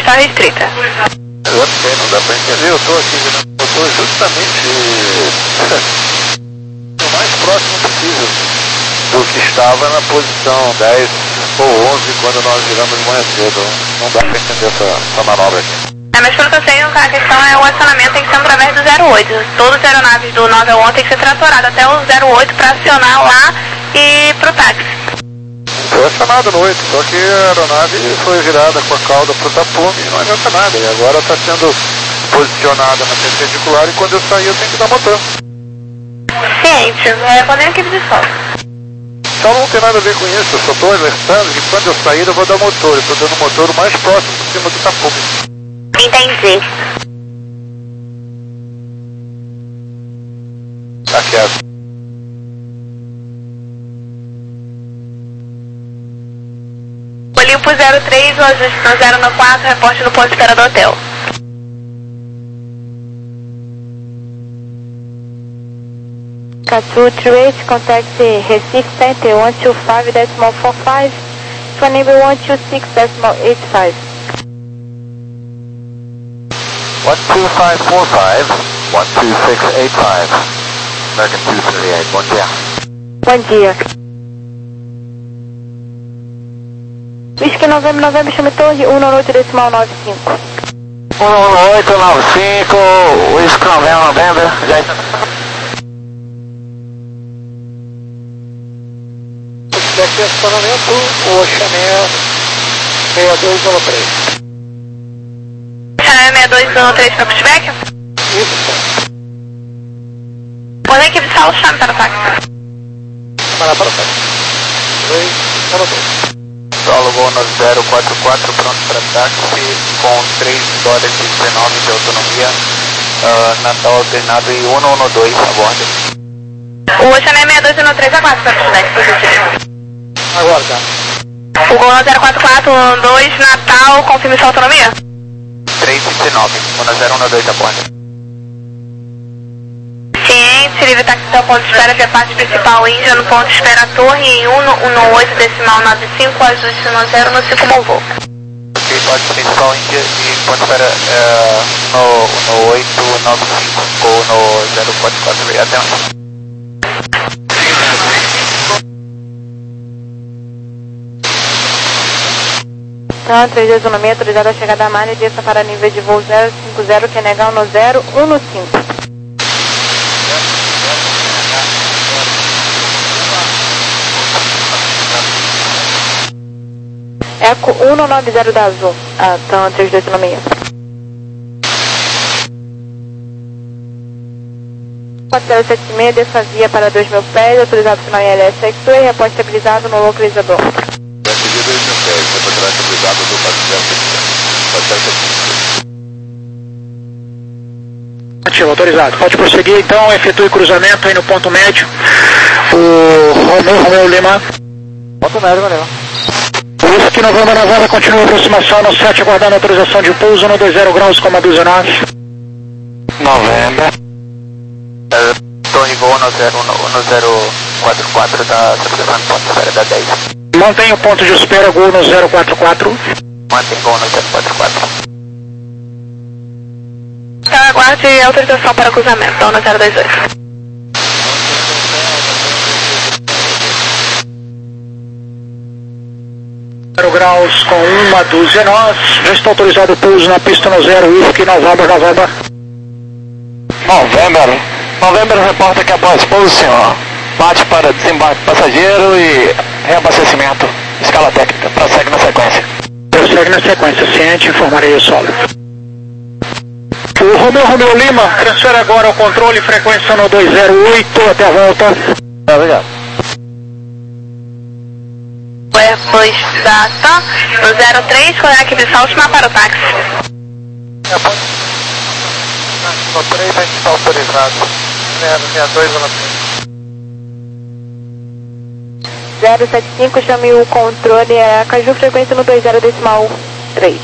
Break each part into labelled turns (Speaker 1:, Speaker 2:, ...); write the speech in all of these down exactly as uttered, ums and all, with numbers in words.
Speaker 1: está restrita.
Speaker 2: Exatamente, não dá para entender. Eu estou aqui virando o motor justamente o mais próximo possível do que estava na posição dez ou onze quando nós viramos de manhã cedo. Não dá para entender essa, essa manobra aqui.
Speaker 1: É, mas pelo que eu sei, a questão é o acionamento tem que ser através do zero oito. Todas as aeronaves do nove a onze tem que ser tratoradas até o zero oito para acionar lá e pro táxi.
Speaker 2: Foi acionado no oito, só que a aeronave foi virada com a cauda pro tapume e não adianta nada. E agora está sendo posicionada na perpendicular e quando eu sair eu tenho que dar motor.
Speaker 1: Ciente, é quando é a equipe de sol.
Speaker 2: Então não tem nada a ver com isso, eu só estou alertando que quando eu sair eu vou dar motor. Eu estou dando motor o mais próximo por cima do tapume.
Speaker 1: Entendi.
Speaker 2: Tá quieto.
Speaker 1: Olimpo zero três, o ajuste no zero no quatro, reporte no ponto de espera do hotel.
Speaker 3: Catu Trace, contact Recife Center one two five decimal four five, phone number one two six decimal eight five.
Speaker 2: one two five four five, one two six eight five, American two thirty-eight, bom dia.
Speaker 3: Bom dia. Whisky Novembro, Novembro, chame torre um oito decimal nove cinco.
Speaker 2: um oito nove cinco, Whisky Novembro, Novembro, já está. Daqui a acionamento, o Oceaneer seis dois um três.
Speaker 1: seis dois um três para pushback?
Speaker 2: Isso.
Speaker 1: Quando a equipe de sala chame para o táxi?
Speaker 2: Para para o táxi. dois um três. Solo voo no zero quatro quatro, pronto para táxi, com três horas e dezenove de autonomia, uh, Natal alternado e um um dois a bordo.
Speaker 1: O Oceaneer seis dois um três a quatro para pushback, positivo.
Speaker 2: Aguarda.
Speaker 1: O Gol zero quatro quatro um dois, Natal, confirme sua autonomia?
Speaker 2: três e dezenove, um zero um dois a bordo.
Speaker 1: Ciente, livre táxi até o ponto de espera via parte principal Índia, no ponto de espera Torre, em um um oito decimal nove cinco, ajuste no zero no cinco bom voo.
Speaker 2: Ok, parte principal Índia e ponto de espera uh, no, no oito nove cinco ou no zero quatro quatro, até onde?
Speaker 3: Então, três dois um no meio, autorizado a chegada da malha e desça para nível de voo zero cinco zero, que é negar no zero um no cinco. Eco um nove zero da Azul. Ah, então, três dois um no meio. quatro zero sete seis, desça via para dois mil pés, autorizado final I L S X-Way, reporte estabilizado no localizador.
Speaker 4: Ativo, autorizado. Pode prosseguir, então, efetue cruzamento aí no ponto médio. O Romeu, Romeu Lima.
Speaker 2: Ponto médio, valeu.
Speaker 4: Whisky Novembro, Novembro, continua a aproximação no sete, aguardando autorização de pouso no dois zero graus, coma dezenove.
Speaker 2: Novembro. É, Torre voo no zero quatro quatro, tá observando ponto de espera da dez.
Speaker 4: Mantém o ponto de espera, Gol no zero quatro quatro.
Speaker 2: Mantém voo no zero quatro quatro.
Speaker 1: Então aguarde autorização para cruzamento, então no zero dois oito.
Speaker 4: zero graus com uma dúzia nós. Já está autorizado o pouso na pista no zero, Whisky Novembro, Novembro.
Speaker 2: Novembro. Novembro reporta que após pouso, senhor. Bate para desembarque passageiro e reabastecimento. Escala técnica. Prossegue na sequência.
Speaker 4: Prossegue na sequência. Ciente, informarei o solo. O Romeu Romeu Lima, transfere agora o controle, frequência no dois zero oito, até a volta.
Speaker 2: Obrigado.
Speaker 1: Depois da TAM, no zero três, com a equipe de salto para o táxi.
Speaker 2: É, pode. No três a gente está autorizado. sessenta e dois ou no
Speaker 3: zero sete cinco, chame o controle, é a Caju, frequência no dois zero decimal três.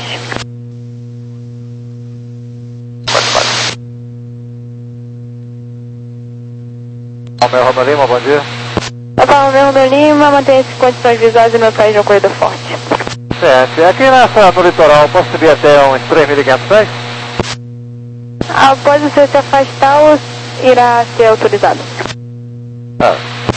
Speaker 2: Romeu Romeu Lima, bom dia.
Speaker 3: Opa, Romeu Romeu Lima, mantenha-se em condições visuais e meu país no corredor forte.
Speaker 5: Certo. Aqui nessa, no litoral, posso subir até uns três mil e quinhentos pés?
Speaker 3: Após você se afastar, irá ser autorizado.
Speaker 5: Tá.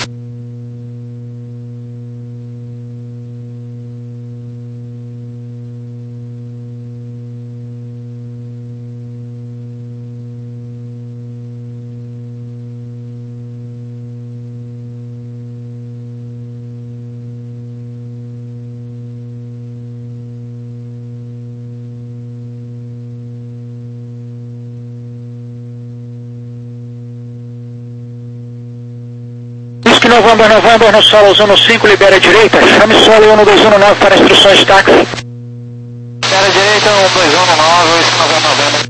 Speaker 4: Whisky November, November, no solo zona cinco, libera a direita. Chame solo um dois um nove para instruções de táxi.
Speaker 5: Libera a direita, um dois um nove, Whisky November, November.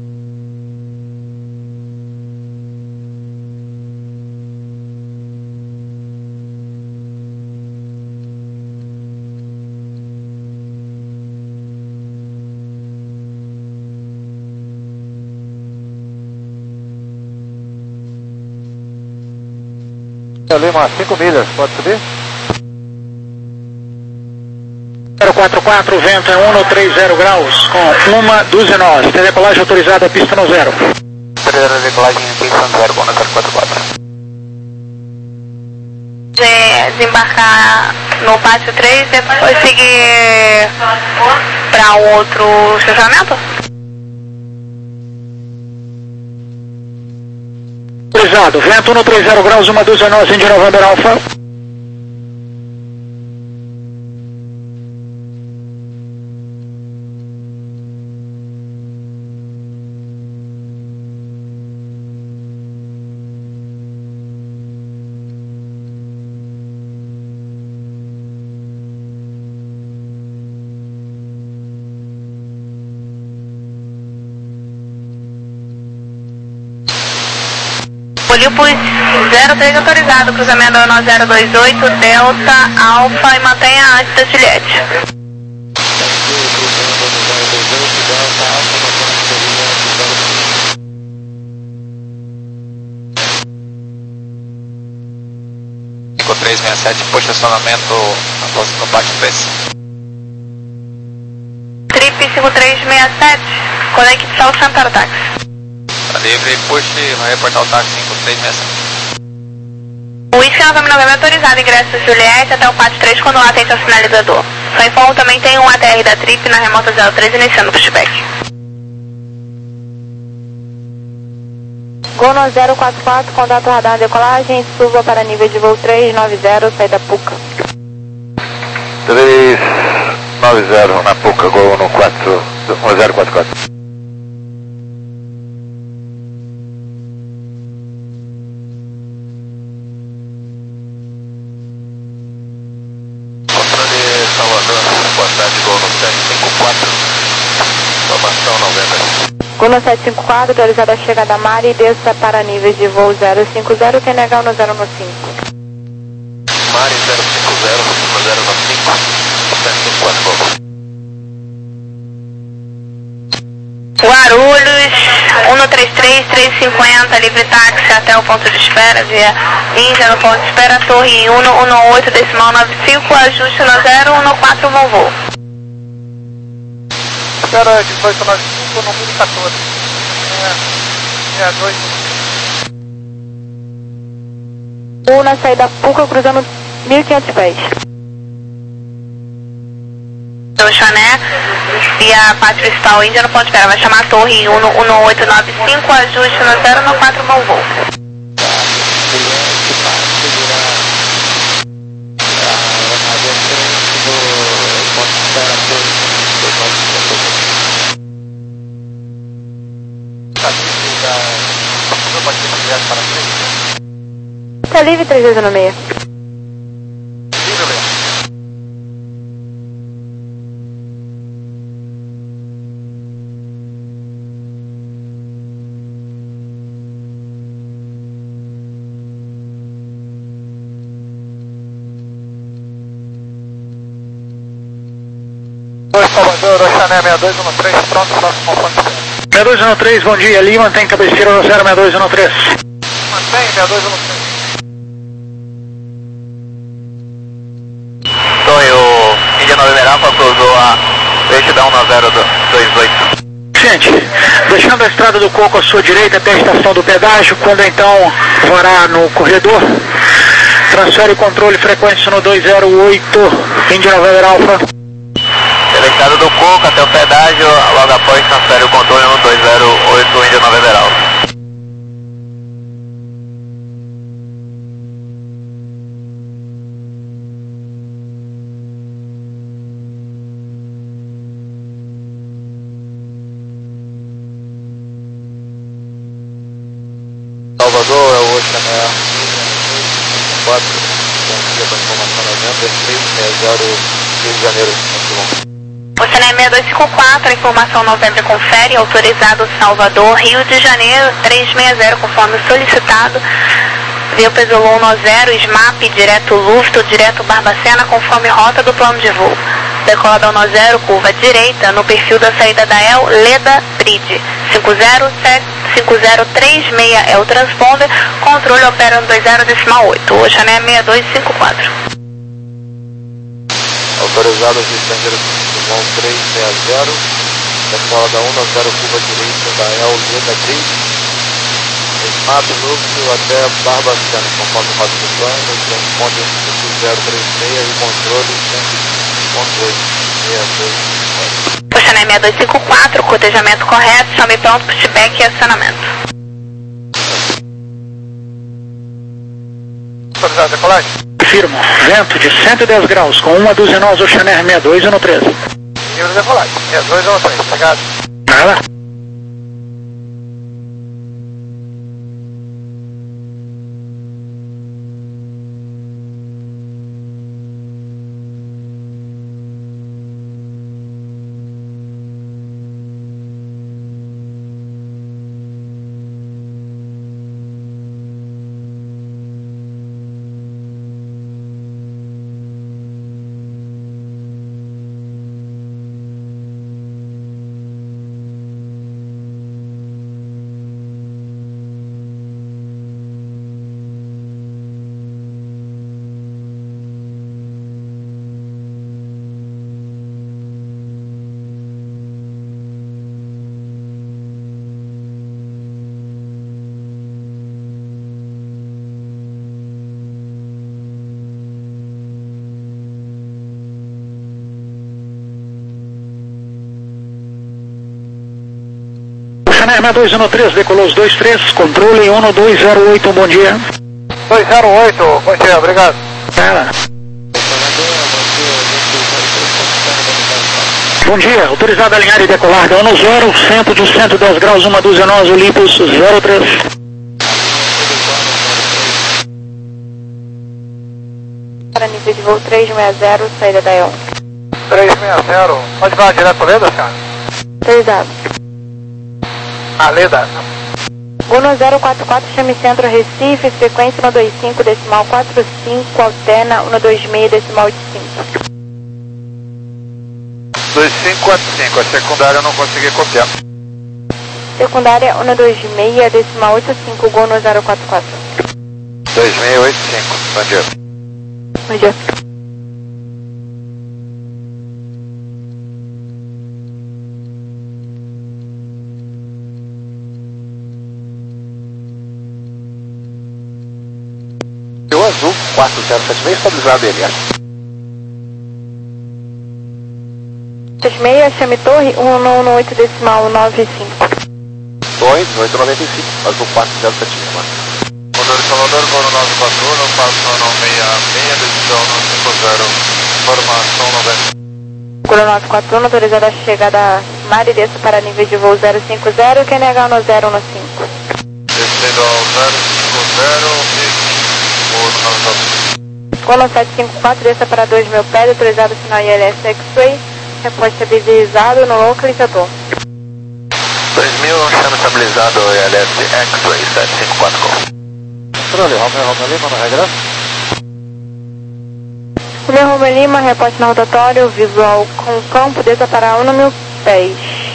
Speaker 5: Lima, cinco milhas, pode subir?
Speaker 4: zero quatro quatro, vento é um três zero graus, com uma dúzia nós. Tem decolagem autorizada, pista no zero.
Speaker 2: Primeira decolagem em pista no zero, Bona zero quatro quatro.
Speaker 1: Desembarcar no pátio três, depois seguir para um outro estacionamento?
Speaker 4: Autorizado, vento um três zero graus, uma dúzia nós, Indy November Alpha.
Speaker 1: Olímpus zero três autorizado, cruzamento zero dois oito, Delta, Alfa e mantenha antes da Juliette.
Speaker 2: cinco três seis sete, posicionamento no pátio três.
Speaker 1: Trip cinco três seis sete, conecte ao Santaro Táxi.
Speaker 2: Tá livre, puxe, vai reportar o táxi cinco três seis sete.
Speaker 1: O Whisky November November autorizado, ingresso da Juliette até o pátio três quando lá atende ao sinalizador. Só informo também tem um A T R da Trip na remota zero três iniciando o pushback.
Speaker 3: Gono zero quatro quatro, contato radar decolagem, suba para nível de voo três nove zero, saída Puca.
Speaker 5: três nove zero na Puca, Gono quatro um zero quatro quatro.
Speaker 3: Gono sete cinco quatro, autorizada a chegada a Mari, desça para níveis de voo zero cinco zero, T N H no zero cinco.
Speaker 2: Mari zero cinco zero, zero cinco, sete cinco quatro.
Speaker 1: Guarulhos, um três três, três cinco zero, livre táxi até o ponto de espera, via Índia no ponto de espera, torre um um oito, decimal nove cinco, ajuste no zero um quatro, bom voo.
Speaker 5: Espera que vai tomar cinco no mil e quatorze. É, dois.
Speaker 3: Um na saída Puca, cruzando mil e quinhentos pés.
Speaker 1: Do Chané e a parte principal Índia no ponto de espera, vai chamar a torre um um oito nove cinco, ajuste no zero um quatro, bom voo.
Speaker 3: Tá livre três vezes no meio.
Speaker 5: Salvador, Oxané sessenta e dois um três, pronto, próximo conforme.
Speaker 4: sessenta e dois um três, bom dia, Lima, mantém cabeceira no zero sessenta e dois um três.
Speaker 5: Mantém, sessenta e dois um três.
Speaker 2: Então, o Índia November Alpha cruzou
Speaker 4: gente, deixando a estrada do Coco à sua direita até a estação do pedágio, quando então varar no corredor, transfere o controle frequência no dois zero oito, India November Alpha.
Speaker 2: Pela estrada do Coco até o pedágio, logo após transfere o controle no dois zero oito, India November Alpha. Salvador, é o Oceaner quatro, bom dia para informação noventa, três seis zero, Rio de Janeiro,
Speaker 1: Oceaner seis dois cinco quatro, informação novembro confere, autorizado Salvador, Rio de Janeiro, três seis zero, conforme solicitado, via Pesolon um zero, S M A P, direto Lufto, direto Barbacena, conforme rota do plano de voo. Decolador um zero, curva direita, no perfil da saída da El, Leda Bridge, cinco zero sete cinco zero três seis é o transponder, controle opera no dois zero decimal oito, Oceaner seis dois cinco quatro.
Speaker 2: Autorizado Vistanger Simão três seis zero, decolada um zero, curva direita da El, Leda Bridge, S M A P, Lufto até Barbacena, conforme rota do plano, transponder cinco zero três seis e controle cento ponto oito seis dois quatro.
Speaker 1: Oceaner seis dois cinco quatro, cotejamento correto, chame pronto, pushback e acionamento.
Speaker 5: Autorizado, decolagem.
Speaker 4: Firmo, vento de cento e dez graus, com uma dúzia nós, Oceaner seis dois um três.
Speaker 5: Nível de decolagem, seis dois um três, obrigado.
Speaker 4: Nada. Oceaner seis dois um três, decolou os dois três, controle um dois zero oito, bom dia.
Speaker 5: dois zero oito, bom dia, obrigado.
Speaker 4: Nada. Bom dia, autorizado a alinhar e decolar, dano zero, centro de cento e dez graus, uma dúzia nós, Olympus zero três.
Speaker 3: Para nível de voo três seis zero, saída da El.
Speaker 5: três seis zero, pode falar direto para Leda, senhora?
Speaker 3: Autorizado.
Speaker 5: Ah, Leda.
Speaker 3: um zero quatro quatro, chame centro Recife, frequência um dois cinco, decimal quatro cinco, alterna um dois seis, decimal oito cinco.
Speaker 2: dois cinco quatro cinco, a secundária eu não consegui copiar.
Speaker 3: Secundária um dois seis, decimal oito cinco, Gol um zero quatro quatro.
Speaker 2: dois seis oito cinco, bom dia.
Speaker 3: Bom dia.
Speaker 2: O azul, quatro zero sete seis, estabilizado ele.
Speaker 3: sete seis, chame torre um um oito, decimal nove cinco.
Speaker 2: Torre oito nove cinco, azul quatro zero sete seis. Motor de Salvador, Gol nove quatro um, passo não seis seis, decisão não cinco zero, informação noventa.
Speaker 3: Gol nove quatro um, autorizada a chegada Mari, desça para nível de voo zero cinco zero, Q N H um zero um cinco.
Speaker 2: Descendo ao zero cinco zero e
Speaker 3: Gol sete cinco quatro, desça para dois mil pés, autorizado sinal I L S X-Ray, repórter estabilizado no localizador.
Speaker 2: dois mil, chama estabilizado I L S X-Ray sete cinco quatro. Controle, Romeo Romeo Lima, no regresso.
Speaker 3: Romeo Romeo Lima, repórter no rotatório, visual com campo, desça para um mil pés.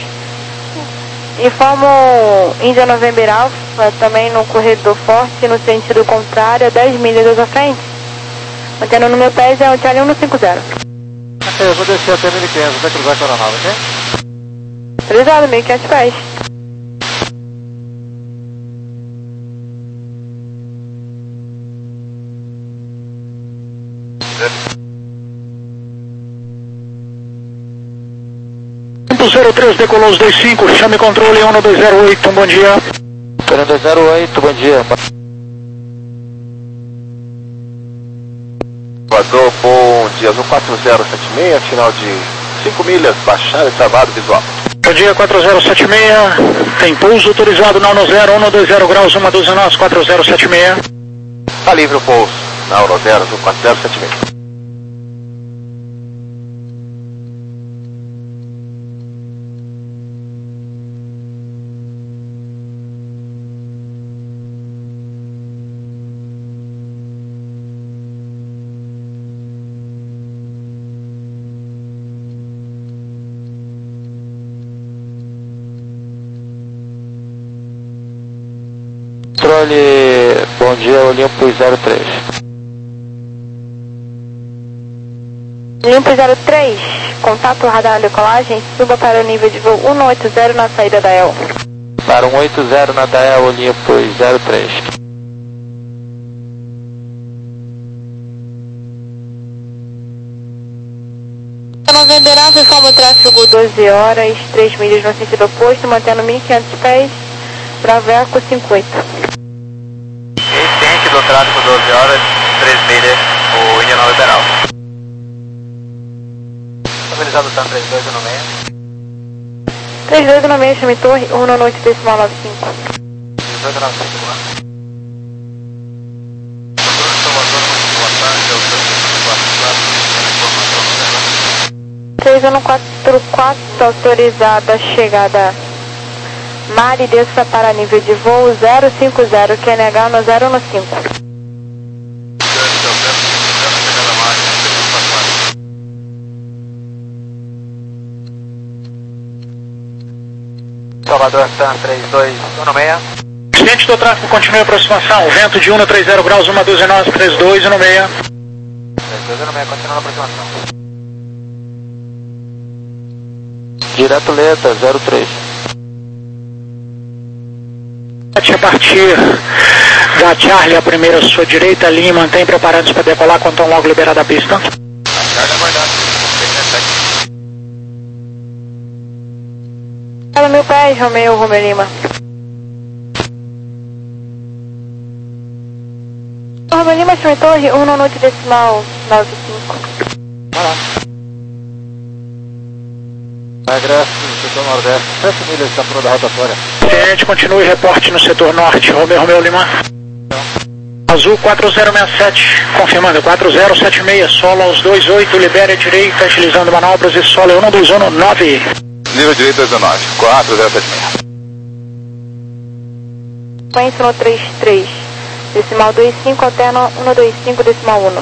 Speaker 3: Informo India November Alpha, também no corredor forte, no sentido contrário, a dez milhas à frente. Mantendo no meu pés é o Charlie um cinco zero.
Speaker 2: Ok, eu vou descer até mil e quinhentos, até cruzar a aeronave, ok?
Speaker 3: Autorizado, mil e quinhentos pés.
Speaker 4: zero três decolou os dois cinco, chame controle um dois zero oito, bom dia.
Speaker 2: um dois zero oito, bom dia. Vazou, bom dia, azul quatro zero sete seis, final de cinco milhas, baixada e travado visual.
Speaker 4: Bom dia, quatro zero sete seis, tem pouso autorizado na Uno zero, um dois zero graus, uma dúzia nós, quatro zero sete seis.
Speaker 2: Tá livre o pouso, na Uno zero, azul quatro zero sete seis. Controle, bom dia, Olimpo zero três.
Speaker 3: Olimpo zero três, contato radar decolagem, suba para o nível de voo cento e oitenta na saída da E L.
Speaker 2: Para cento e oitenta na D A E L, Olimpo zero três.
Speaker 3: Novembro, salva o tráfego doze horas, três milhas no sentido oposto, mantendo mil e quinhentos pés, Braveco cinquenta.
Speaker 2: Ciente do tráfego doze horas, três milhas, o Indianal Liberal. Estabilizado tá três dois no meio.
Speaker 3: três dois no meio, chame torre, um no noite decimal nove cinco.
Speaker 2: dezoito nove cinco, lá.
Speaker 3: três um quatro quatro, autorizada chegada. Mari, desça para nível de voo zero cinco zero, Q N H no zero um cinco.
Speaker 2: Salvador, Tan três dois um seis.
Speaker 4: Ciente do tráfego, continue a aproximação, vento de um três zero graus, uma dúzia nós, três dois um seis.
Speaker 2: três dois um seis, continua a aproximação. Direto Leta, zero três.
Speaker 4: A partir da Charlie, a primeira à sua direita, linha mantém preparados para decolar quando estão logo liberada a pista.
Speaker 3: Fala mil pés, Romeu, Romeu Lima. Romeu Lima, chame torre, um no noite decimal nove cinco.
Speaker 2: Agresso, setor nordeste, sete milhas da prova da rotatória.
Speaker 4: Ciente, continue reporte no setor norte, Romeu, Romeu Lima. Azul quatro zero seis sete, confirmando, quatro zero sete seis, solo aos dois oito, libere a direita, utilizando manobras e solo um dois um nove.
Speaker 2: Nível direito dois nove, quatro zero sete seis.
Speaker 3: Sequência no três três, decimal dois cinco, alterno um dois cinco, decimal um.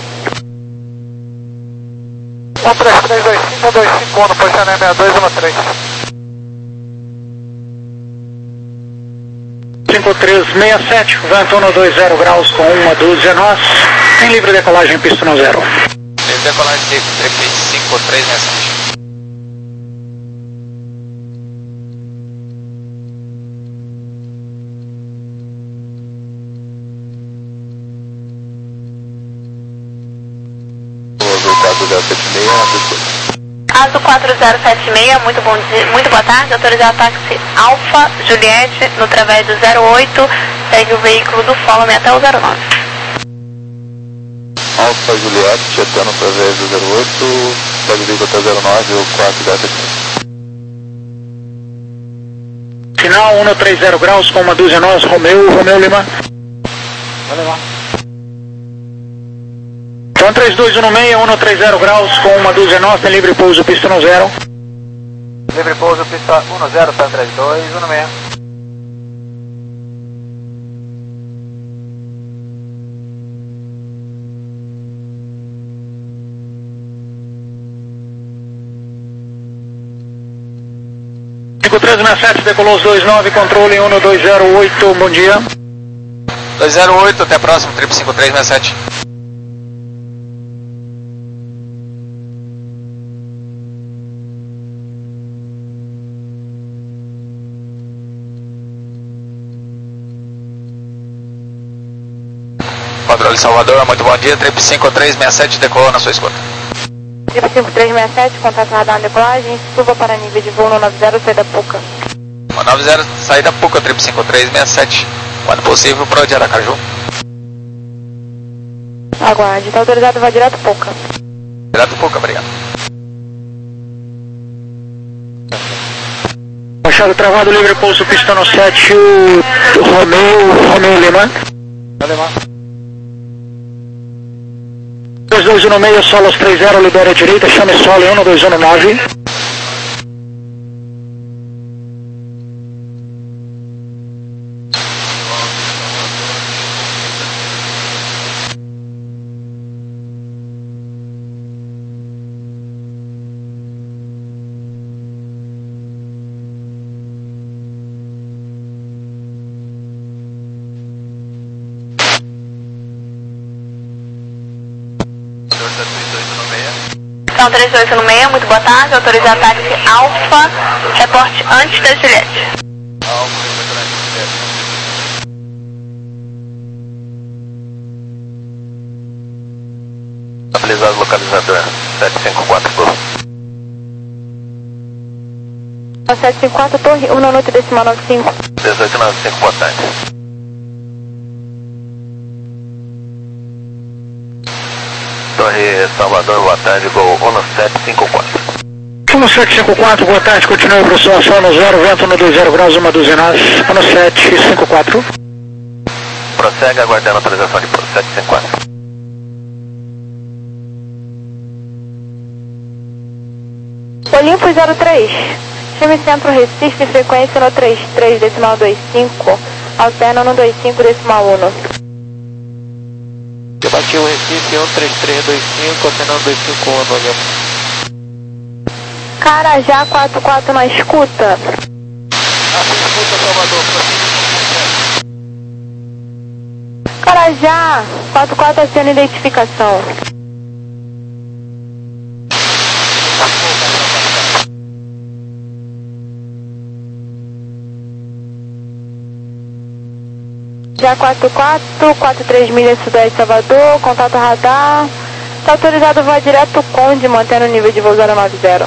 Speaker 5: um três três dois cinco, um dois cinco, um, posicionamento sessenta e dois um três.
Speaker 4: cinco três seis sete, vento um dois zero graus com uma dúzia nós, em livre decolagem, pista no zero.
Speaker 2: Livre decolagem de cinco três seis sete.
Speaker 1: Aso quatro zero sete seis, muito bom dia, muito boa tarde, autorizar táxi Alfa Juliette no través do zero oito, segue o veículo do Follow Me até o zero nove.
Speaker 2: Alfa Juliette, até no través do zero oito, segue o veículo até zero nove, o quatro zero sete seis.
Speaker 4: Final um três zero graus com uma dúzia nós, Romeu, Romeu Lima.
Speaker 2: Vai levar.
Speaker 4: Então três dois um seis, um três zero graus com uma dúzia nós, tem livre pouso, pista no zero.
Speaker 2: Livre pouso, pista um zero, Tan três dois um seis.
Speaker 4: cinco três seis sete, decolou os dois nove, controle um dois zero oito, bom dia.
Speaker 2: dois zero oito, até a próxima, trip cinco três seis sete. Controle Salvador, muito bom dia, trip cinco três seis sete decolou na sua escuta.
Speaker 3: Trip cinco três seis sete, contato radar na decolagem, suba para nível de voo no nove zero, saída Puca.
Speaker 2: nove zero, saída Puca, trip cinco três seis sete, quando possível, para o de Aracaju.
Speaker 3: Aguarde, está autorizado, vai direto Puca.
Speaker 2: Direto Puca, obrigado.
Speaker 4: Machado travado, livre pulso, pista no sete, o Romeu, Romeu Lima.
Speaker 5: Alemão.
Speaker 4: dois dois um no meio, solos três zero, libera a direita, chame solo um dois um no nove.
Speaker 1: São três dois um seis, muito boa tarde, autorizar táxi Alfa, reporte antes da Juliette.
Speaker 2: Estabilizado localizador, sete cinco quatro, por
Speaker 3: sete cinco quatro, torre, um minuto decimal nove cinco.
Speaker 2: dezoito nove cinco, boa tarde. Torre Salvador, boa tarde, Gol um sete cinco quatro.
Speaker 4: um sete cinco quatro, boa tarde, continue a aproximação no zero, vento no dois zero graus, uma duzenas, um sete cinco quatro.
Speaker 2: Prossegue aguardando a atualização de pouso, sete cinco quatro.
Speaker 3: Olimpo zero três, chame centro Recife, frequência no trinta e três decimal vinte e cinco, alterna no vinte e cinco decimal um.
Speaker 2: Eu bati o Recife um três três dois cinco, alternando dois cinco um no Olimpo.
Speaker 3: Carajá quatro quatro na escuta.
Speaker 2: Escuta, Salvador,
Speaker 3: Carajá quatro quatro aciona identificação. Já quatro quatro, quatro três milhas sudeste Salvador, contato radar. Está autorizado voar direto Conde, mantendo o nível de voo zero nove zero.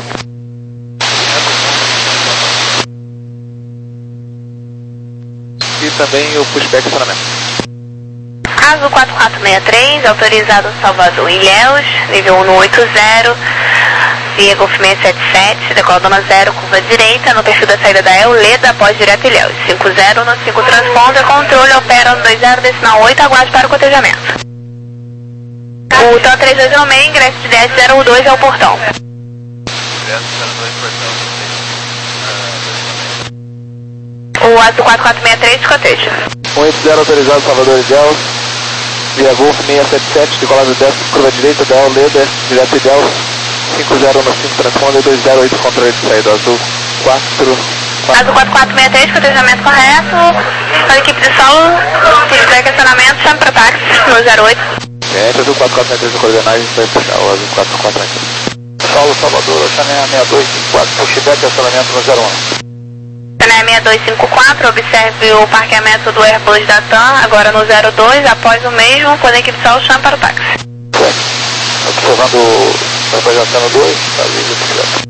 Speaker 2: E também o pushback acionamento.
Speaker 1: Caso quatro quatro seis três, autorizado Salvador Ilhéus, nível um no oito zero, via Golf seis sete sete, decola dona zero, curva direita, no perfil da saída da Euleda, após direto Ilhéus. cinco zero no cinco transponder, controle, opera no dois zero, decimal oito, aguarde para o cotejamento. O T O três dois um seis, ingresso de dez zero dois é o portão. O Azul quatro quatro seis três, escoteja.
Speaker 2: um oito zero autorizado Salvador Ilhéus, via Golf seis sete sete, decolado dez, curva direita da Euleda, direto Ilhéus. cinco zero no cinco transponder, dois zero oito controle de saída, Azul quatro.
Speaker 1: Azul quatro quatro seis três, cotejamento correto. Para a equipe de solo, se tiver questionamento, chame para o táxi no zero oito.
Speaker 2: Gente, Azul quatro quatro seis três, coordenagens, vai puxar o Azul quatro quatro aqui. Solo Salvador, Chanel seis dois cinco quatro, pushback acionamento no zero um.
Speaker 1: Chanel seis dois cinco quatro, observe o parqueamento do Airbus da TAM, agora no zero dois, após o mesmo, quando a equipe de solo, chame para o táxi.
Speaker 2: Observando o Airbus dois, está livre, obrigado.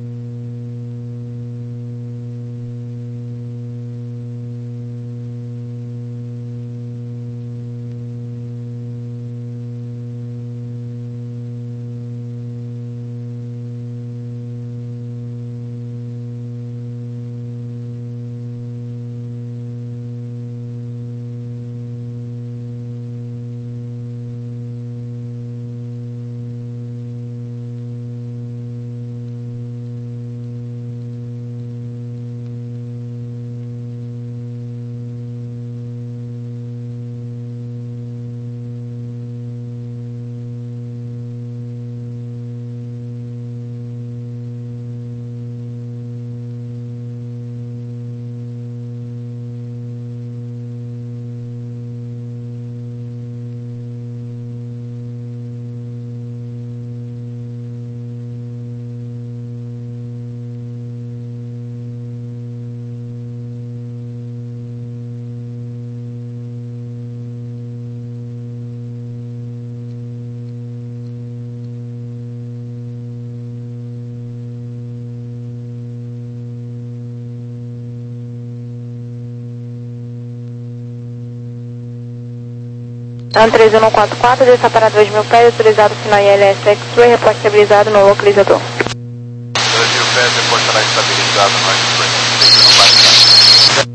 Speaker 3: Ano três um quatro quatro, desça para dois mil pés, autorizado final I L S X-Ray, reporte estabilizado no localizador.
Speaker 2: dois mil pés, depois será estabilizado no X-Ray, três um quatro quatro.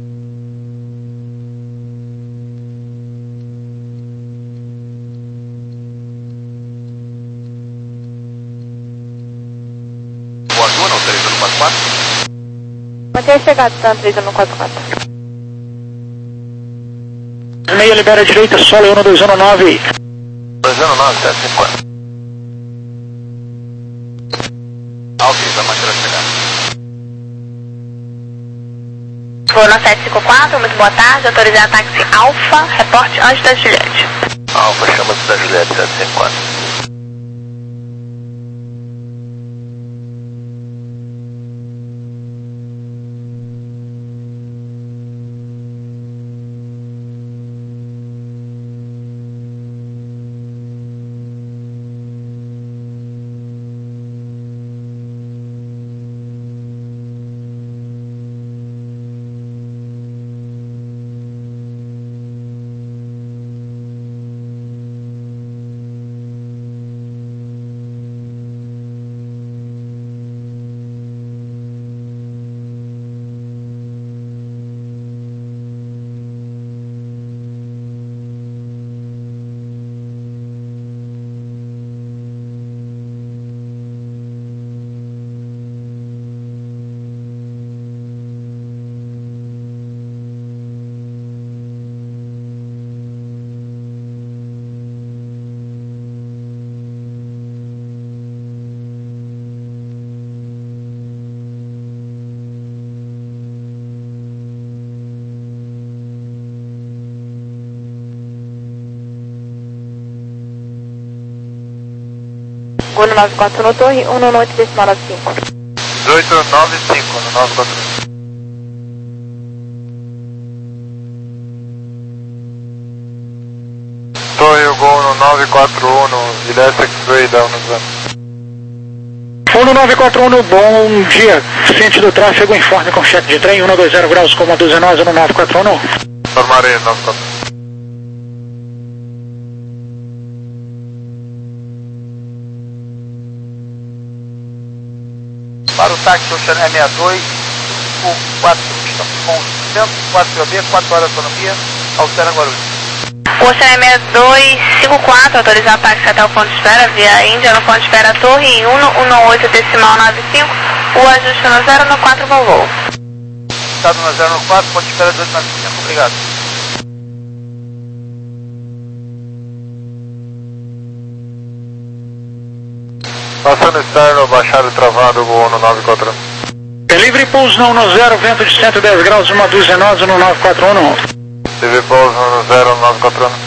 Speaker 2: Boa Duna, três um quatro quatro.
Speaker 3: Mantenha chegado, tá? três um quatro quatro.
Speaker 4: Meia libera a direita, solo um dois um nove.
Speaker 2: dois um nove, sete cinco quatro. Alvisa, manter a chegada.
Speaker 1: Voo sete cinco quatro, muito boa tarde, autorizar táxi Alfa, reporte antes da Juliette.
Speaker 2: Alfa, chama-se da Juliette, sete cinco quatro.
Speaker 3: Gol nove quatro no torre, um nove oito decimal nove cinco.
Speaker 2: dezoito nove cinco, no nove quatro. Torre, o Gol no nove quatro um, I L S X-Ray, dá um
Speaker 4: um nove quatro um, bom dia. Ciente do tráfego, informe com chefe de trem, um dois zero graus, como dezenove, no nove quatro um.
Speaker 2: Formarei, nove quatro um. Para o táxi Ocean sessenta e dois, cinco quatro, estamos com cento e quatro P O B, quatro horas de autonomia, Altera Guarulhos.
Speaker 1: Ocean sessenta e dois cinco quatro, autorizar táxi até o ponto de espera, via Índia, no ponto de espera Torre, em um um oito decimal nove cinco, o ajuste no zero no quatro voo.
Speaker 2: Estado no zero no quatro, ponto de espera dois nove cinco, obrigado. Passando externo, baixado e travado, voo no nove quatro um.
Speaker 4: Delivery Pulse no um zero, vento de cento e dez graus, uma dezenove, no nove quatro um.
Speaker 2: Delivery Pulse no zero, nove quatro um.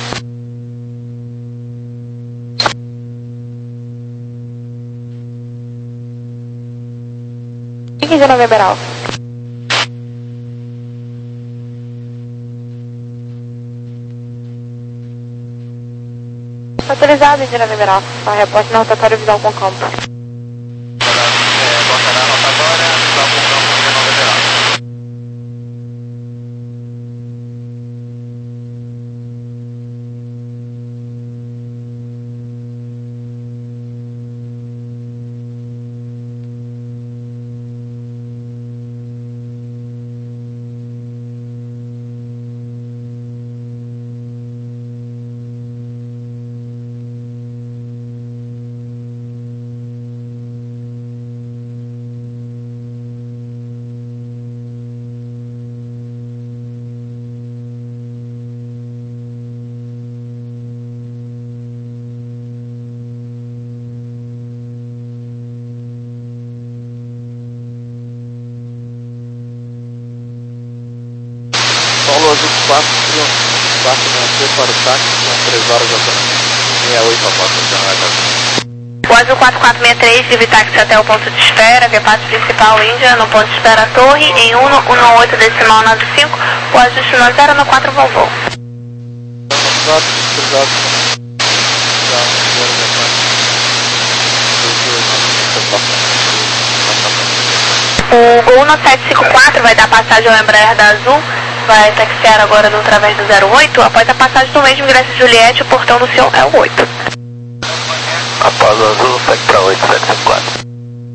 Speaker 3: quinze de novembro Alfa. Autorizado de novembro Alfa, reporte na rotatória visual com campo.
Speaker 2: Paulo Azul quatro, quatro manter para o táxi com três horas de autonomia. sessenta e oito após o General.
Speaker 1: O Azul quatro quatro seis três, livre táxi até o ponto de espera, via parte principal Índia, no ponto de espera Torre, em um um oito decimal nove cinco, o ajuste no zero no quatro voo.
Speaker 2: quatro, cruzado.
Speaker 1: O Gol no sete cinco quatro vai dar passagem ao Embraer da Azul, vai taxiar agora no através do zero oito. Após a passagem do mesmo ingresso de Juliette, o portão do senhor é o oito.
Speaker 2: Após o azul, segue para oito sete cinco quatro.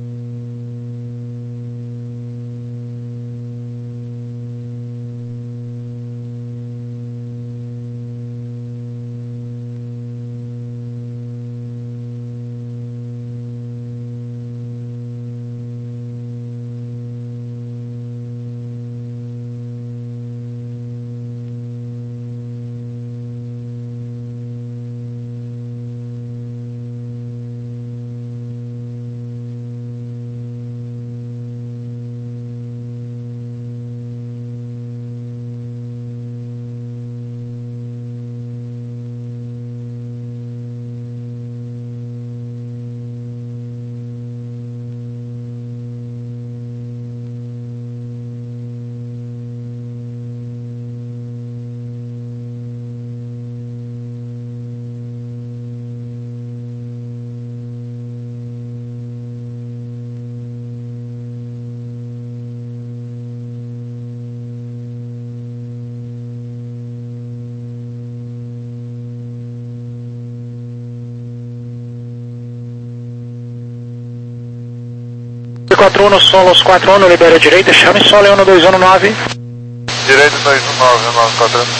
Speaker 4: quatro um, Solos quatro um, libera a direita, chame só Leono dois um nove.
Speaker 2: Direito dois um nove, nove quatro um.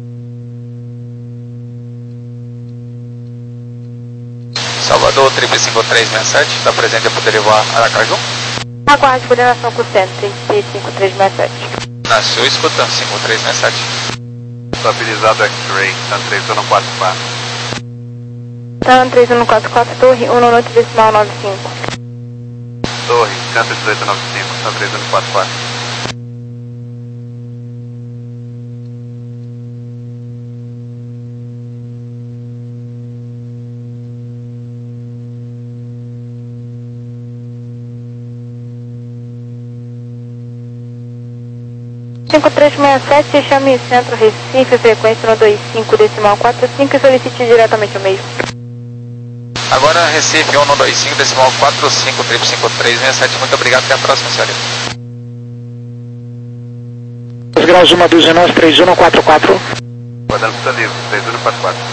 Speaker 2: Salvador, triple cinco três seis sete, está presente para poder levar Aracaju?
Speaker 3: Aguarde coordenação com o centro, triple cinco três seis sete.
Speaker 2: Nasceu escutando, cinco três seis sete. Estabilizado X-Ray, TAN três um quatro quatro.
Speaker 3: TAN três um quatro quatro, torre um noite decimal nove cinco.
Speaker 2: Torre, cento dezoito noventa e cinco, TAN três um quatro quatro.
Speaker 3: cinco três seis sete, chame Centro Recife, frequência no dois cinco decimal quatro cinco e solicite diretamente o mesmo.
Speaker 2: Agora Recife um dois cinco decimal quatro cinco, triple cinco três seis sete, muito obrigado, até a próxima, senhora.
Speaker 4: dois graus, uma dúzia, nós, três um quatro quatro.
Speaker 2: Guardando pista livre, três um quatro quatro.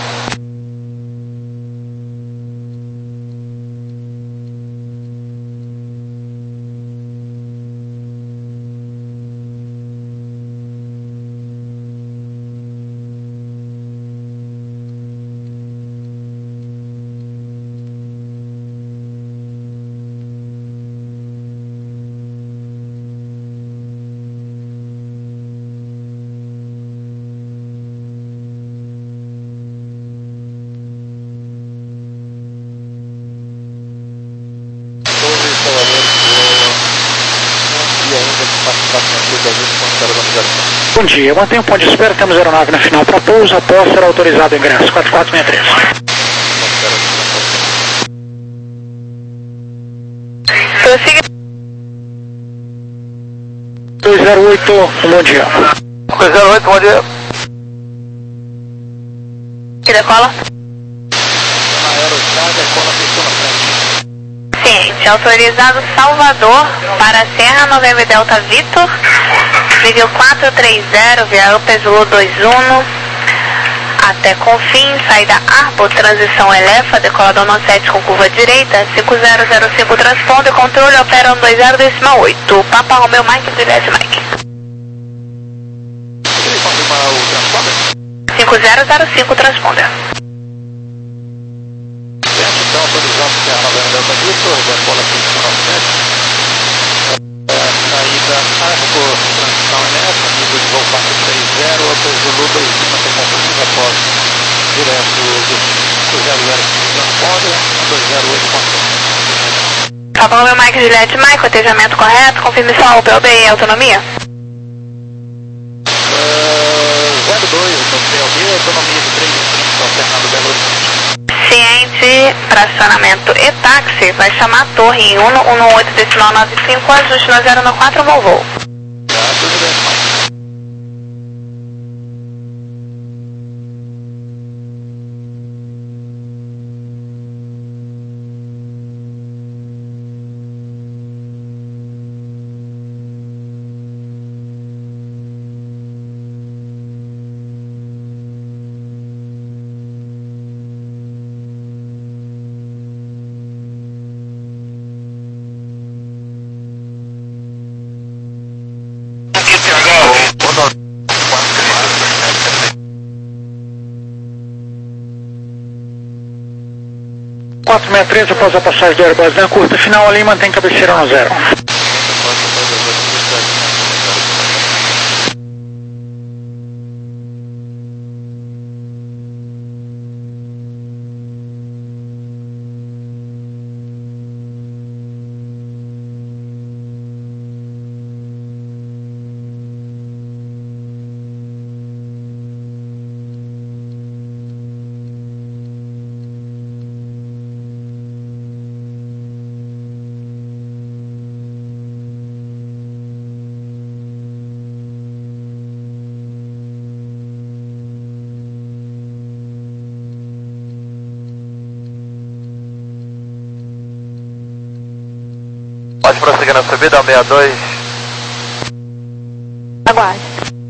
Speaker 4: Bom dia, mantenha o ponto de espera, temos aeronave na final para pouso, após será autorizado o ingresso, quatro quatro seis três. dois zero oito, um bom dia.
Speaker 2: dois zero oito, bom dia.
Speaker 1: Que decola? Ciente, autorizado Salvador para Serra Novembro Delta Vitor, nível quatro três zero, via Upper Zulu dois um, até Confins, saída Arbo, transição Elefa, decolador nove sete com curva direita, cinco zero zero cinco transponder, controle opera um dois zero decimal oito, Papa Romeo Mike, Juliette Mike. cinco zero zero cinco transponder.
Speaker 2: Então, autorizado Serra Novembro Delta Vitor, decola cinco nove sete. Saída Arco, transição Elefa, nível de voo quatro três zero, Upper Zulu dois um, até Confins, após direto do cinco zero zero cinco transponder, dois zero oito controle.
Speaker 1: Papa Romeo Mike, Juliette Mike, cotejamento correto, confirme só o P O B e autonomia.
Speaker 2: zero dois, no P O B, autonomia de três trinta, Fernando Belo Horizonte.
Speaker 1: Ciente, fracionamento e táxi, vai chamar a torre em um um oito decimal nove cinco, ajuste no zero no quatro, bom voo.
Speaker 2: Tá, tudo bem.
Speaker 4: quatro seis três após a passagem do Airbus na curta final ali, mantém cabeceira no zero.
Speaker 2: Pode prosseguir na subida ao sessenta e dois.
Speaker 3: Aguarde.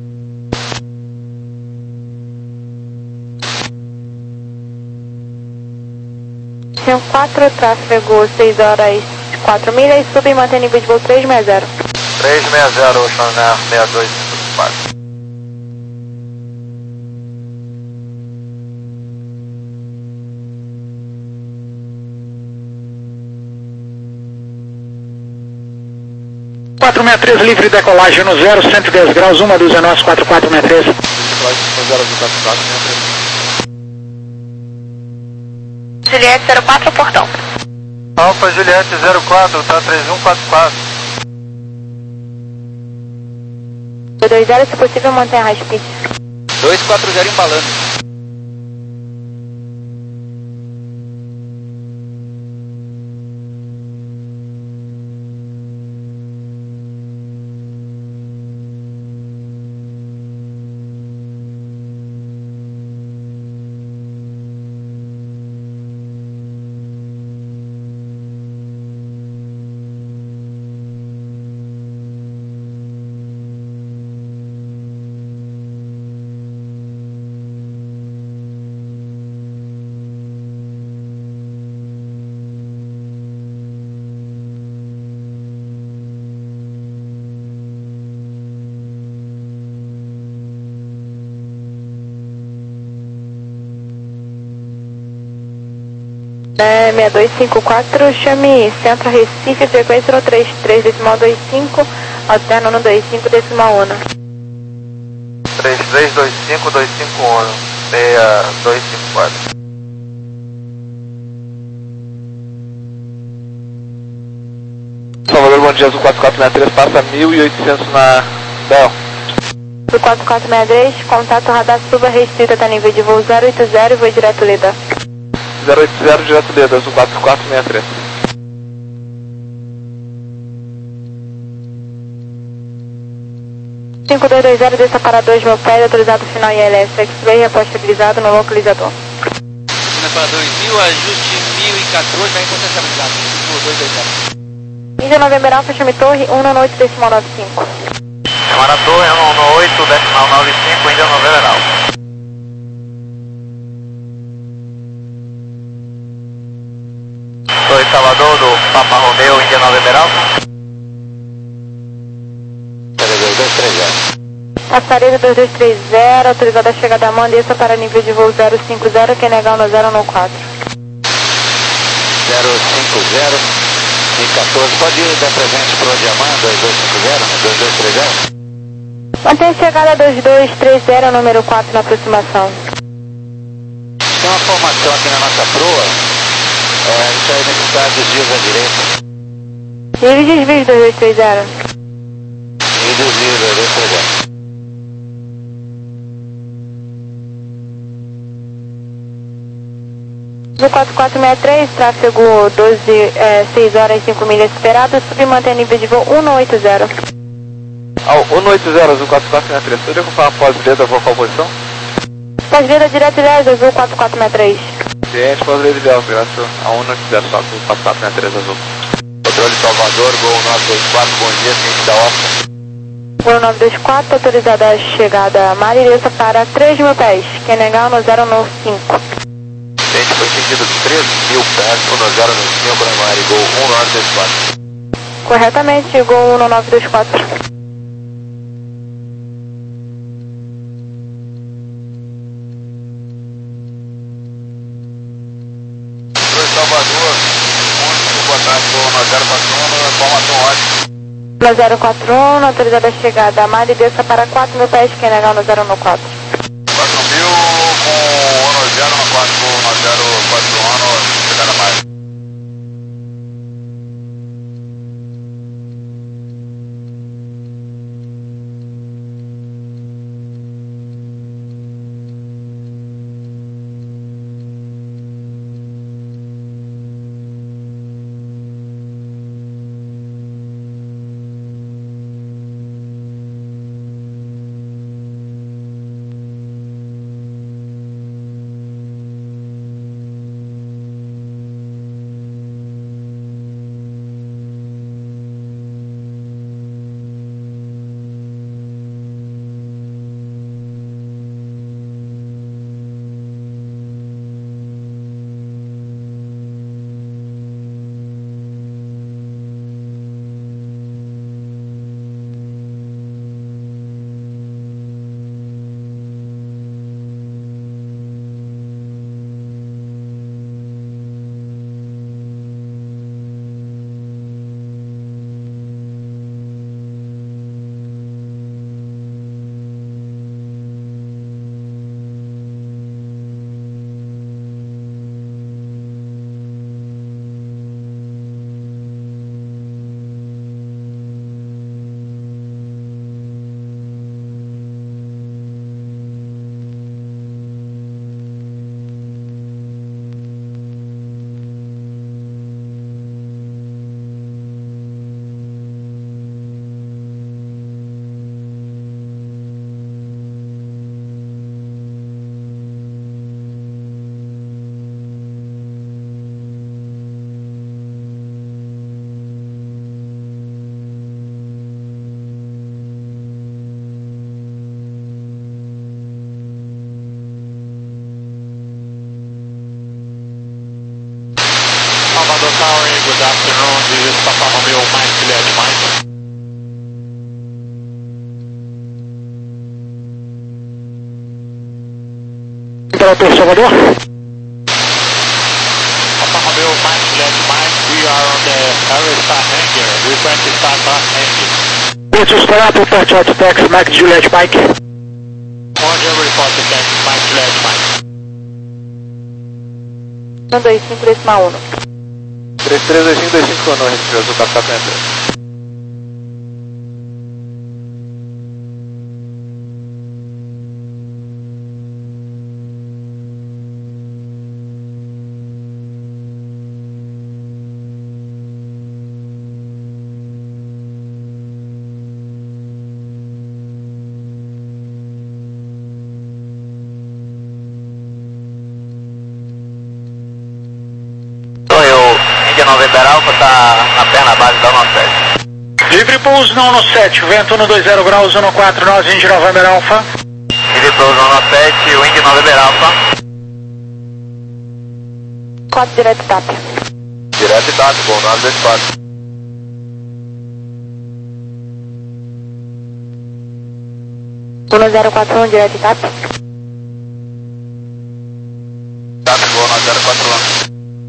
Speaker 3: cinco quatro, tráfego seis horas quatro milhas, sube e mantém nível de voo três seis zero.
Speaker 2: três seis zero, Ocean Air sessenta e dois, quatro.
Speaker 4: quatro seis três, livre decolagem no zero, cento e dez graus, uma dúzia nós, quatro quatro seis três.
Speaker 1: Juliette zero quatro, portão.
Speaker 2: Alfa Juliette zero quatro, tá três um quatro quatro.
Speaker 3: dois zero, se possível, mantenha a high speed.
Speaker 2: dois quatro zero embalando.
Speaker 3: É, seis dois cinco quatro, chame Centro Recife, frequência no três três decimal dois cinco, alterno no dois cinco decimal um.
Speaker 2: três três dois cinco dois cinco um, seis dois cinco quatro. Salvador, bom dia, Azul quatro quatro seis três, passa mil e oitocentos na Bel.
Speaker 3: Azul quatro quatro seis três, contato radar suba restrita até nível de voo zero oito zero e voo direto Leda.
Speaker 2: zero oito zero, direto Leda, Azul quatro quatro seis três.
Speaker 3: cinco dois dois zero, desça para dois, meu pé, autorizado final I L S, X-Ray, repostabilizado no localizador.
Speaker 6: Descendo para dois mil, ajuste mil e quatorze, vai potencializado, cinco dois dois zero.
Speaker 3: Índia November Alpha, chame Torre, um nove oito decimal nove cinco.
Speaker 2: Chamada Torre, um nove oito decimal nove cinco, Índia November Alpha. Torre Salvador, do Papa Romeo, Índia November Alpha. dois dois três zero.
Speaker 3: Passaredo dois dois três zero, autorizada a chegada a mão, desça para nível de voo zero cinco zero, quem negar no zero no quatro.
Speaker 2: zero cinco zero e quatorze, pode ir dar presente para o Diamant, dois dois cinco zero, dois dois três zero?
Speaker 3: Mantém chegada dois dois três zero, número quatro na aproximação.
Speaker 2: Tem uma formação aqui na nossa proa, é, a gente vai necessitar desvios à direita.
Speaker 3: Livre desvio dois dois três zero.
Speaker 2: E desvios dois dois três zero.
Speaker 3: Do quatro quatro seis três, tráfego doze, é, seis horas e cinco milhas esperado, sub mantém nível de voo um oito zero.
Speaker 2: Ao um oito zero, Azul quatro quatro seis três, poderia confirmar após Leda, vou qual posição?
Speaker 3: Pós-vida direto dez, Azul quatro quatro seis três.
Speaker 2: Ciente, pós Leda ideal, graças a um oito zero, só Azul quatro quatro seis três, Azul. Controle Salvador, Gol nove dois quatro, bom dia, ciente da Oca.
Speaker 3: Gol nove dois quatro, autorizada a chegada Mari, desça para três mil pés, quem negar no zero nove cinco.
Speaker 2: Ciente, foi sentido três mil pés, um zero nove cinco, Mari, Gol um nove dois quatro.
Speaker 3: Corretamente, Gol um nove dois quatro.
Speaker 2: Tráfego no zero quatro um, informação ótima.
Speaker 3: No zero quatro um, autorizada a chegada. Mari, desça para quatro mil pés, Q N H no zero um quatro.
Speaker 2: quatro mil com no zero um quatro, no zero quatro um, chegada mais.
Speaker 7: Salvador Tower, good afternoon, this is Papa Romeo Mike Juliet Mike.
Speaker 4: Imperator Salvador.
Speaker 7: Papa Romeo Mike Juliet Mike, we are on the Aerostar hangar, request start up engine.
Speaker 4: This is start report out tax Mike Juliet Mike.
Speaker 7: Roger, report to tax Mike Juliet Mike.
Speaker 3: um dois cinco, décima um.
Speaker 2: três três dois cinco dois cinco no registro azul, passar para entrar. November Alpha está na perna base da um nove sete.
Speaker 4: Livre pouso no um nove sete, vento um dois zero graus, um quatro nove, Indy November Alpha.
Speaker 2: Livre pouso no um nove sete, Wind November Alpha.
Speaker 3: quatro direto TAP.
Speaker 2: Direto e TAP, bom, nove dois quatro.
Speaker 3: um zero quatro um, direto e TAP.
Speaker 2: TAP, bom, nove zero quatro um.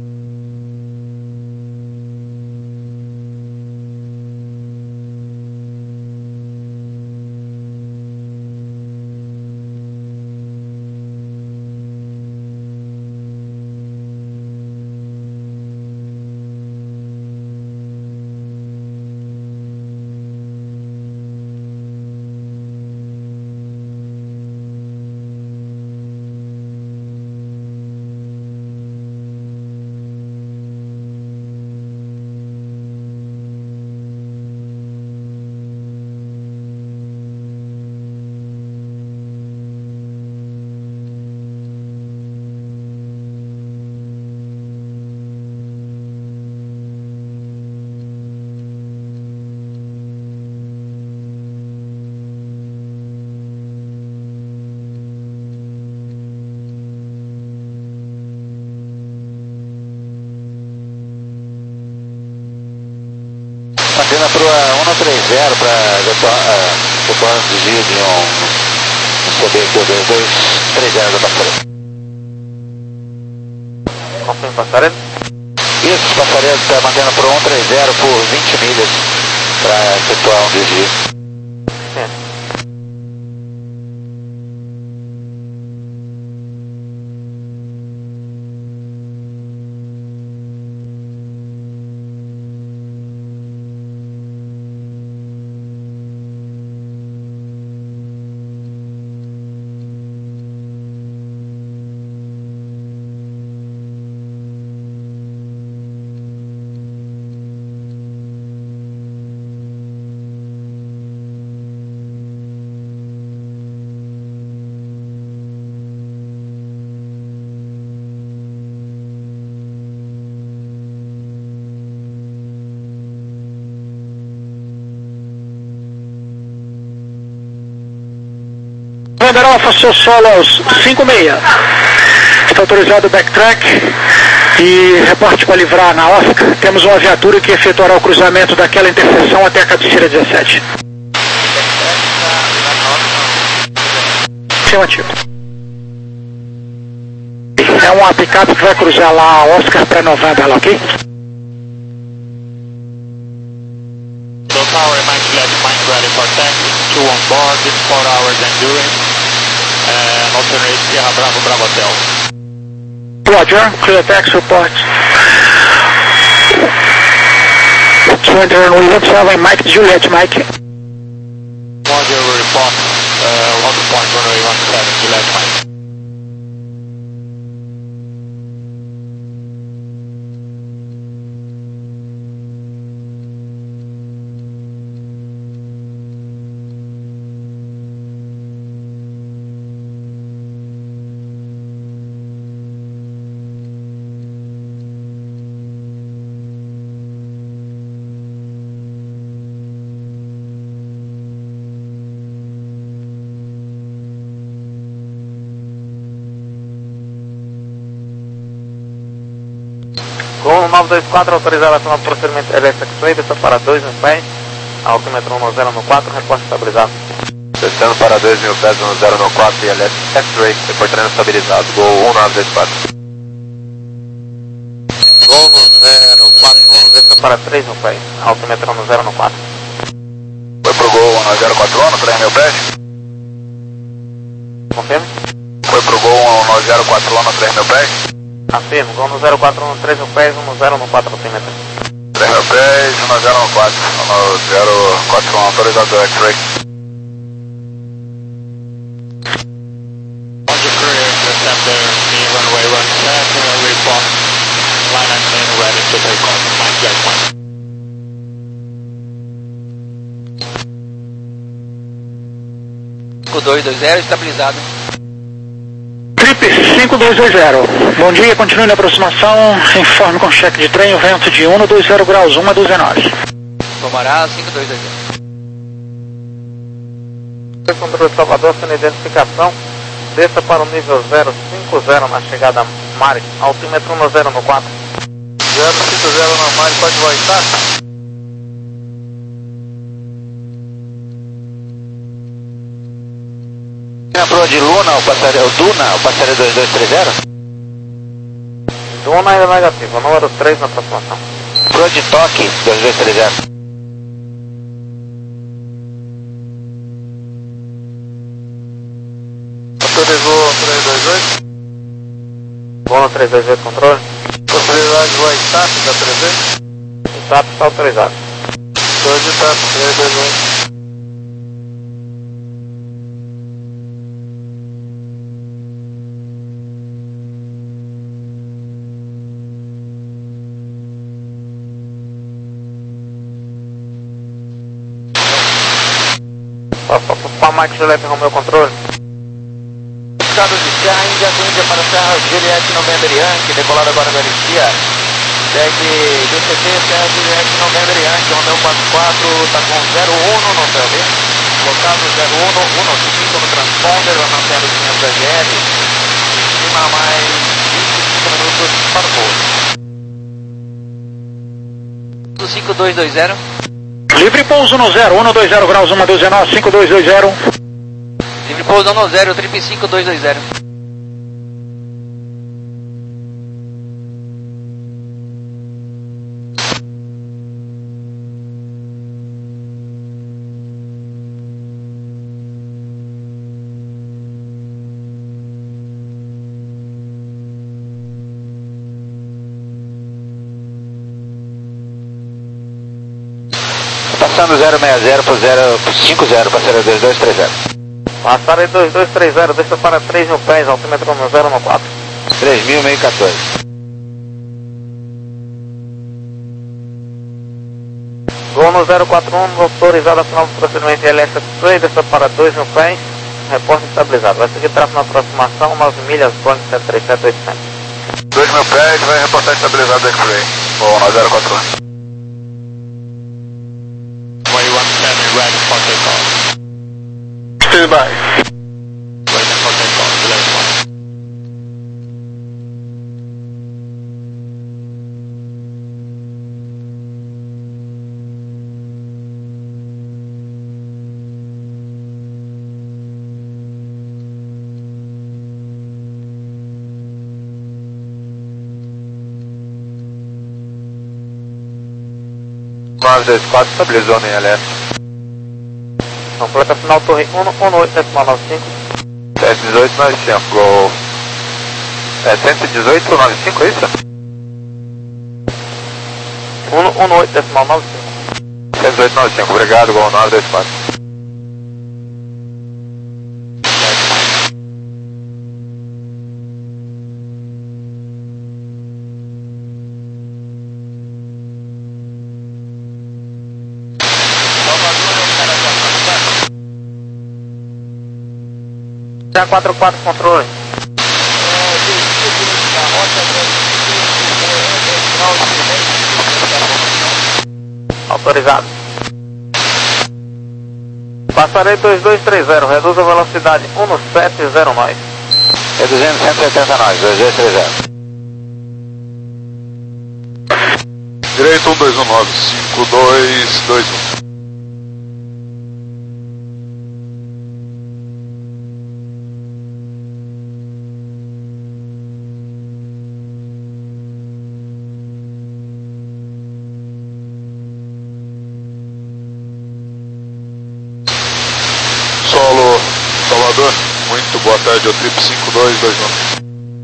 Speaker 2: Antena para um nove três zero para retorno de desvio de um, um C B Q dois três zero da Passaredo. Confirma Passaredo. Isso, passaria está mantendo por um três zero por vinte milhas para efetuar um desvio.
Speaker 4: November Alpha, seu solo aos cinco seis. Está autorizado o backtrack e reporte para livrar na Oscar. Temos uma viatura que efetuará o cruzamento daquela interseção até a cabeceira dezessete. Afirmativo. É uma picape que vai cruzar lá a Oscar para November, ok?
Speaker 7: Power Mike left mine ready for taxi, two on board, four hours endurance, and alternate Sierra Bravo Bravo Hotel.
Speaker 4: Roger, clear taxi report. two hundred one seven, Mike Juliet, Mike.
Speaker 7: Roger, report, uh, on the point runway one seven, Juliet, Mike.
Speaker 2: Gol nove dois quatro, autorizado a acionar o procedimento Electric desça para dois mil pés, altímetro um zero no quatro, reporte estabilizado. Descendo para dois mil pés, um zero no quatro e Electric, reportando estabilizado. Gol um nove dois quatro. Gol zero quatro um, desça para três mil pés, altímetro um zero no quatro. Foi pro Gol um zero quatro um, três mil pés? Confirme? Foi pro Gol um zero quatro um, três mil pés? Afirmo, Gol no zero quatro um, três mil pés, um zero no quatro altímetro. três mil pés, um zero no quatro, um zero quatro um, autorizado X-Ray.
Speaker 7: Roger, clear, interceptor, me runway one seven, report, line and main ready to take off, Mike Jet Mike.
Speaker 6: cinco dois dois zero, estabilizado.
Speaker 4: Trip cinco dois dois zero. Bom dia, continue na aproximação. Informe com cheque de trem, o vento de um dois zero graus, um a dezenove.
Speaker 6: Tomará cinco dois dois zero.
Speaker 2: Controle Salvador, sendo identificação, desça para o nível zero cinco zero na chegada Mari, altímetro um zero no quatro. zero cinco zero na Mari, pode voltar?
Speaker 8: Na proa de Luna, o passageiro, o Duna, o passageiro dois dois três zero?
Speaker 2: Duna é negativo, número três na aproximação.
Speaker 8: Proa de Toque, dois dois três zero.
Speaker 2: Autorizou três dois oito? Bom no três dois oito, controle. Possibilidade de voar S A P da três vezes? S A P está autorizado. dois de S A P, três dois oito. Para Mike Juliette, Romeo Controle.
Speaker 8: Estado de Serra Índia, com Índia para Serra Juliette November Yankee, decolado agora da Alicia. Segue D C T, Serra Juliette November Yankee, Romeo quatro quatro, está com zero um no T V. Locado zero um, um, cinco no transponder, mantendo quinhentos R L. Estima mais vinte e cinco minutos para o voo.
Speaker 6: cinco dois dois zero.
Speaker 4: Livre pouso no zero, um dois zero graus, um a dezenove, cinco dois dois zero.
Speaker 6: Livre pouso no zero, trip cinco dois dois zero.
Speaker 8: Passando zero seis zero para zero cinco zero, passaria dois dois três zero.
Speaker 2: Passarei dois dois três zero, desça para três mil pés, altímetro no zero um quatro.
Speaker 8: três mil e quatorze.
Speaker 2: Gol no zero quatro um, autorizado a final do procedimento L S três, desça para dois mil pés, reporte estabilizado. Vai seguir tráfego na aproximação, nove milhas, Boeing sete três sete oitocentos.
Speaker 8: dois mil pés, vai reportar estabilizado X-Ray. Gol no zero quatro um. Ready for takeoff.
Speaker 4: Stand by.
Speaker 8: Ready for takeoff, delay one. nove dois quatro, estabilizou no I L S.
Speaker 2: Completa final torre um um oito decimal nove cinco.
Speaker 8: cento e dezoito noventa e cinco, gol. É cento e dezoito noventa e cinco, é isso?
Speaker 2: um um oito decimal nove cinco.
Speaker 8: cento e dezoito noventa e cinco, obrigado, gol nove dois quatro.
Speaker 2: Já quatro quatro, controle. Autorizado. Passarei dois dois três zero, reduz a velocidade um sete zero nove.
Speaker 8: Reduzindo cento e oitenta nove, dois dois três zero.
Speaker 9: Direito um dois um nove, cinco dois dois um. Solo Salvador, muito boa tarde, é o trip cinco dois dois um.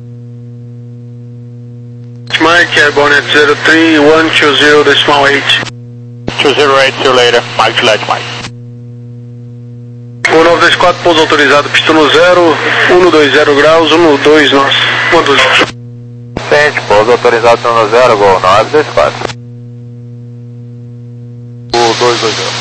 Speaker 4: Mike, Airborne at zero three one two zero decimal eight.
Speaker 7: two zero eight, see you later. Mike, let Mike.
Speaker 4: um nove dois quatro, pouso autorizado, pista no zero, um dois zero graus, um dois, nossa. um dois.
Speaker 8: Sente, pouso autorizado no zero, gol nove dois quatro.
Speaker 9: O dois dois zero.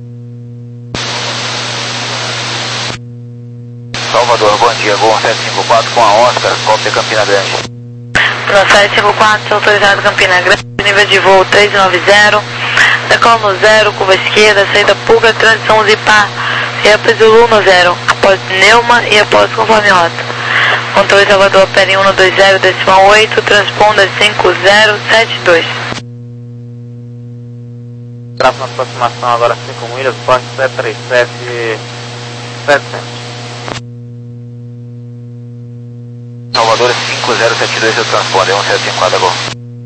Speaker 8: Salvador, bom dia, gol sete cinco quatro com a Oscar, cópia Campina Grande.
Speaker 1: Pro sete cinco quatro, autorizado Campina Grande, nível de voo três nove zero, decola no zero, curva esquerda, saída pulga, transição Zipar, e após o Zulu no zero, após Neuma e após conforme rota. Controle Salvador, opera um dois zero, decimal oito, transponder cinco zero sete dois.
Speaker 2: Tráfego na aproximação agora cinco milhas, Boeing sete três sete setecentos.
Speaker 8: Salvador cinco zero sete dois, eu transponder um sete cinco quatro, gol.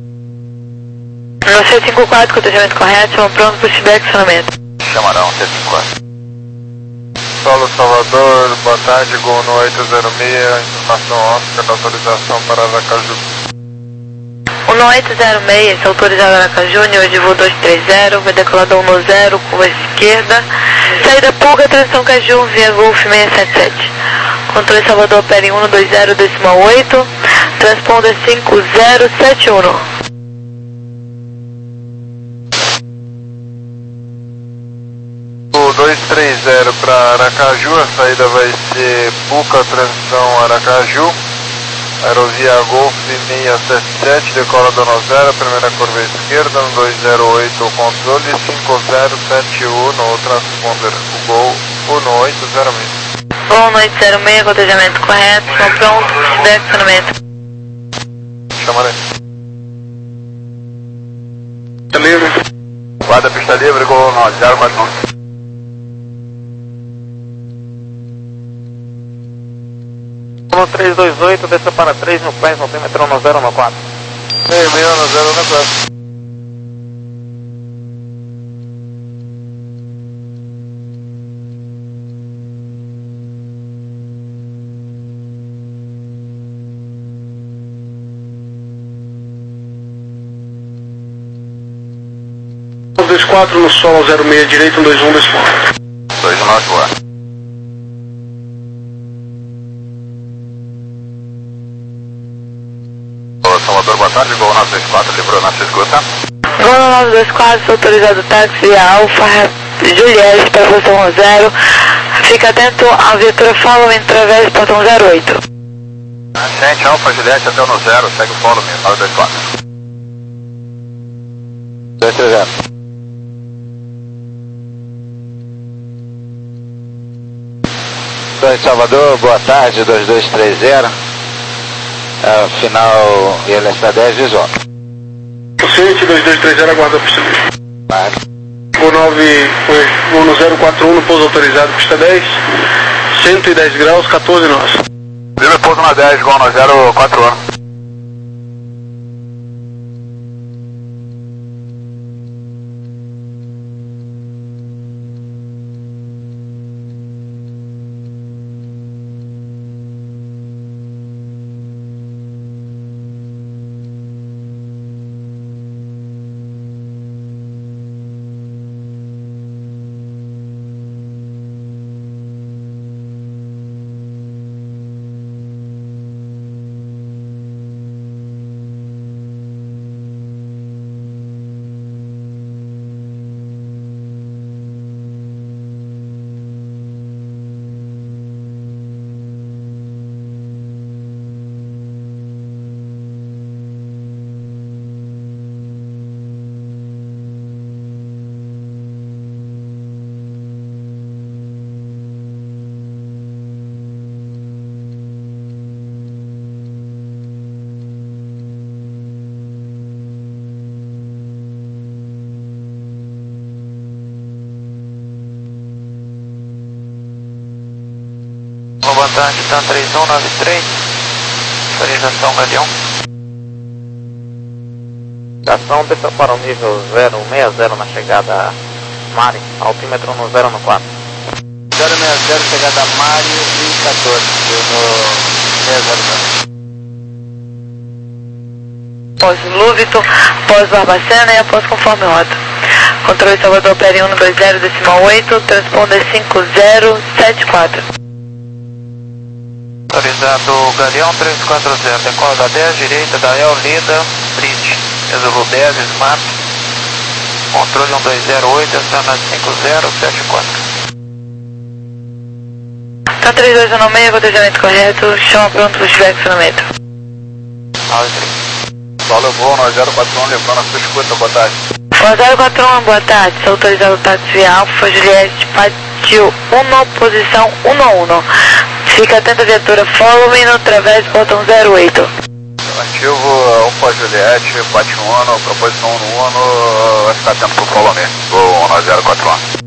Speaker 1: No sete cinco quatro, cotejamento correto, estamos prontos para o feedback e acionamento.
Speaker 8: Chamarão sete cinco quatro.
Speaker 9: Solo Salvador, boa tarde, gol no oito zero seis, informação Oscar da autorização para Aracaju.
Speaker 1: um oito zero seis, autorizado Aracaju, nível de voo dois três zero, vai decolador um zero, curva esquerda, saída pulga, transição Caju, via Golf seiscentos e setenta e sete. Controle Salvador, opera em um dois zero, decimal oito, transponder cinco zero sete um.
Speaker 9: O dois três zero para Aracaju, a saída vai ser Puca, transição Aracaju. Aerovia Golf seiscentos e setenta e sete, decola do zero, primeira curva esquerda, no dois zero oito, o controle, cinco zero sete um, o transponder, o Gol um oito zero seis.
Speaker 1: um oito zero seis, cotejamento correto, estão prontos, feedback e acionamento.
Speaker 9: Chamarei.
Speaker 4: Tá livre?
Speaker 8: Guarda pista livre, gol nove zero quatro um.
Speaker 2: um três dois oito, desça para três mil pés, altímetro no zero um quatro.
Speaker 9: seis mil no zero um quatro.
Speaker 4: dois quatro no solo zero seis direito, um dois um, dois quatro.
Speaker 2: dois nove, boa. Salvador, boa tarde, Gol nove dois quatro, livrou na sua escuta.
Speaker 3: Gol nove dois quatro, autorizado táxi Alfa Juliette para posição zero. Fica atento à viatura following através do portão zero oito.
Speaker 2: Ascente Alfa Juliette até o no zero, segue o following, nove dois quatro. dois três zero.
Speaker 8: dois Salvador, boa tarde, dois dois três zero. Uh, final I L S A dez, visual.
Speaker 4: Paciente dois dois três zero, aguarda a pista dez.
Speaker 8: Vale.
Speaker 4: Gol nove, Gol no zero quatro um, no pouso autorizado, pista dez. cento e dez graus, quatorze nós.
Speaker 2: Primeiro pouso na dez, Gol no zero quatro um.
Speaker 8: Comandante, TAM três um nove três, autorização Galeão. Estação desceu para o nível zero seis zero na chegada Mário, altímetro no zero no quatro. zero seis zero, chegada Mário e quatorze, no seis zero zero.
Speaker 3: Pós-Lúvito, pós-Barbacena e após conforme rota. Controle Salvador Peri um dois zero, decimal oito, transponder cinco zero sete quatro.
Speaker 8: Autorizado Galeão três quatro zero, decola da dez, direita da El Lida, Bridge, Exulu dez, Smart, controle um dois zero oito, aciona cinco zero sete quatro.
Speaker 3: TAM três dois um seis, cotejamento correto, chama pronto para estiver accionamento.
Speaker 8: nove três.
Speaker 2: Solo Gol no zero quatro um, livrou na sua escuta, boa tarde.
Speaker 3: zero quatro um, boa tarde, sou autorizado táxi Alfa Juliette, Pátio um, posição um um. Fica atento à viatura following através do botão zero oito.
Speaker 2: Ativo Alfa Juliette, Pátio um, proposição um, vai ficar atento pro following, Gol no zero quatro um.